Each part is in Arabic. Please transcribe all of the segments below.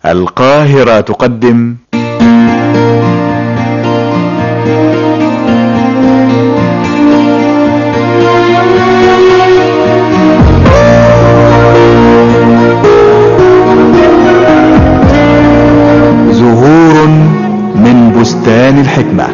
القاهرة تقدم زهور من بستان الحكمة.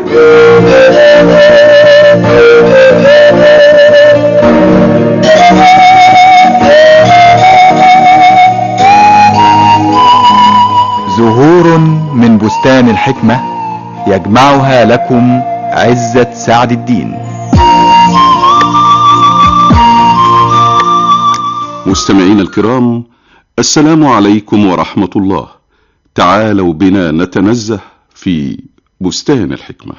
زهور من بستان الحكمة يجمعها لكم عزة سعد الدين. مستمعين الكرام، السلام عليكم ورحمة الله. تعالوا بنا نتنزه في بستان الحكمة.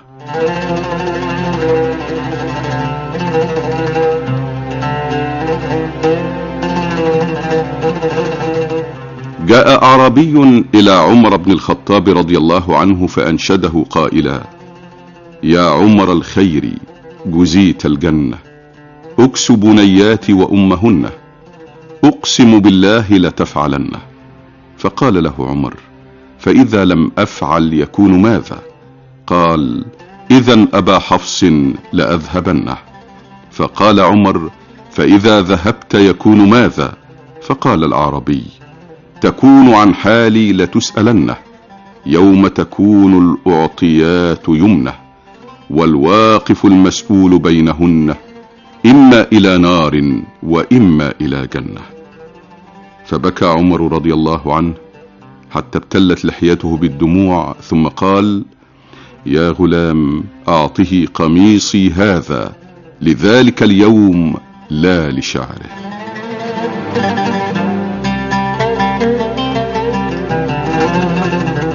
جاء أعرابي إلى عمر بن الخطاب رضي الله عنه فأنشده قائلا: يا عمر الخير، جزيت الجنة، أكس بنيات وأمهن، أقسم بالله لتفعلن. فقال له عمر: فإذا لم أفعل يكون ماذا؟ قال: إذن أبا حفص لأذهبنه. فقال عمر: فإذا ذهبت يكون ماذا؟ فقال الأعرابي: تكون عن حالي لتسألنه، يوم تكون الأعطيات يمنه، والواقف المسؤول بينهن إما إلى نار وإما إلى جنة. فبكى عمر رضي الله عنه حتى ابتلت لحيته بالدموع، ثم قال: يا غلام، أعطه قميصي هذا لذلك اليوم لا لشعره.